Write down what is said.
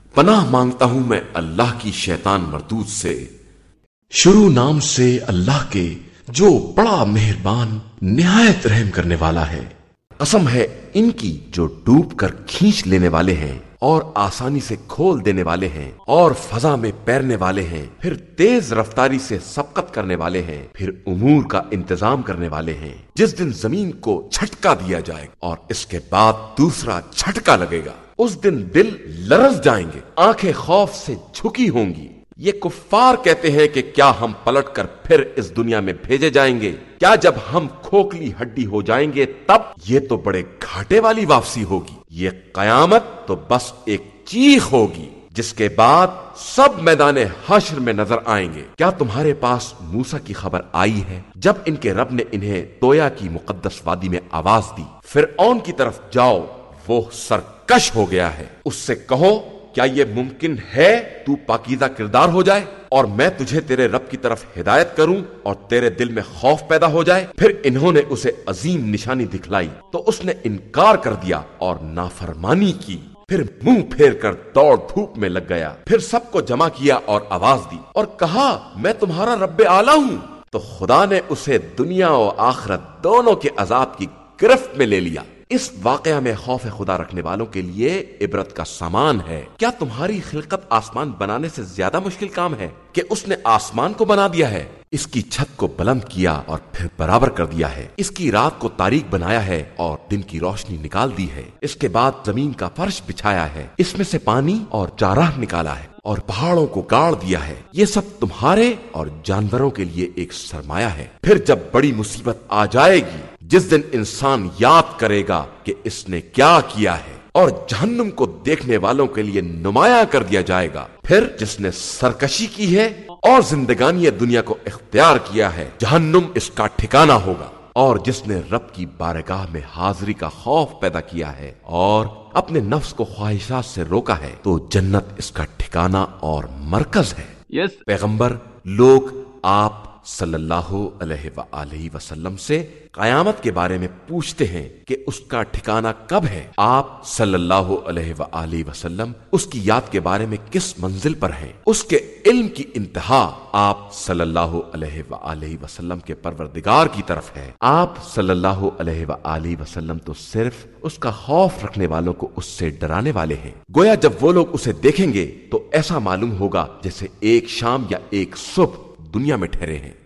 پناہ مانگتا ہوں میں اللہ کی شیطان مردود سے۔ شروع نام سے اللہ کے جو بڑا مہربان نہایت رحم کرنے والا ہے۔ قسم ہے ان کی جو ڈوب کر کھینچ لینے والے ہیں اور آسانی سے کھول دینے والے ہیں اور فضا میں پیرنے والے ہیں، پھر تیز رفتاری سے سبقت کرنے والے ہیں، پھر امور کا انتظام کرنے والے ہیں۔ جس دن زمین کو جھٹکا دیا جائے اور اس کے بعد دوسرا جھٹکا لگے گا، اس دن دل لرز جائیں گے، آنکھیں خوف سے جھکی ہوں گی۔ یہ کفار کہتے ہیں کہ کیا ہم پلٹ کر پھر اس دنیا میں بھیجے جائیں گے؟ کیا جب ہم کھوکھلی ہڈی ہو جائیں گے تب؟ یہ تو بڑے گھاٹے والی واپسی ہوگی۔ یہ قیامت تو بس ایک چیخ ہوگی جس کے بعد سب میدان حشر میں نظر آئیں گے۔ کیا تمہارے پاس موسیٰ کی خبر آئی ہے جب ان کے رب نے انہیں تویا کی مقدس وادی میں آواز دی، فرعون کی طرف جاؤ، وہ سرکش ہو گیا ہے، اس سے کہو کیا یہ ممکن ہے تو پاکیزہ کردار ہو جائے اور میں تجھے تیرے رب کی طرف ہدایت کروں اور تیرے دل میں خوف پیدا ہو جائے؟ پھر انہوں نے اسے عظیم نشانی دکھلائی تو اس نے انکار کر دیا اور نافرمانی کی، پھر منہ پھیر کر دوڑ دھوپ میں لگ گیا، پھر سب کو جمع کیا اور آواز دی اور کہا میں تمہارا رب اعلیٰ ہوں۔ تو خدا نے اسے دنیا و آخرت دونوں کے عذاب کی گرفت میں لے لیا۔ اس واقعہ میں خوف خدا رکھنے والوں کے لیے عبرت کا سامان ہے۔ کیا تمہاری خلقت آسمان بنانے سے زیادہ مشکل کام ہے کہ اس نے آسمان کو بنا دیا ہے؟ اس کی چھت کو بلند کیا اور پھر برابر کر دیا ہے، اس کی رات کو تاریک بنایا ہے اور دن کی روشنی نکال دی ہے، اس کے بعد زمین کا فرش بچھایا ہے، اس میں سے پانی اور چارہ نکالا ہے اور پہاڑوں کو گاڑ دیا ہے۔ یہ سب تمہارے اور جانوروں کے لیے ایک سرمایہ ہے۔ پھر جب بڑی مصیبت آ جائے گی، جس دن انسان یاد کرے گا کہ اس نے کیا کیا ہے، اور جہنم کو دیکھنے والوں کے لیے نمایاں کر دیا جائے گا، پھر جس نے سرکشی کی ہے اور زندگانی دنیا کو اختیار کیا ہے، جہنم اس کا ٹھکانہ ہوگا، اور جس نے رب کی بارگاہ میں حاضری کا خوف پیدا کیا ہے اور اپنے نفس کو خواہشات سے روکا ہے، تو جنت اس کا ٹھکانہ اور مرکز ہے۔ پیغمبر، لوگ آپ صلی اللہ علیہ وآلہ وسلم سے قیامت کے بارے میں پوچھتے ہیں کہ اس کا ٹھکانہ کب ہے۔ آپ صلی اللہ علیہ وآلہ وسلم اس کی یاد کے بارے میں کس منزل پر ہیں؟ اس کے علم کی انتہا آپ صلی اللہ علیہ وآلہ وسلم کے پروردگار کی طرف ہے۔ آپ صلی اللہ علیہ وآلہ وسلم تو صرف اس کا خوف رکھنے والوں کو اس سے ڈرانے والے ہیں۔ گویا جب وہ لوگ اسے دیکھیں گے تو ایسا معلوم ہوگا جیسے ایک شام یا ایک صبح دنیا میں ٹھہرے ہیں۔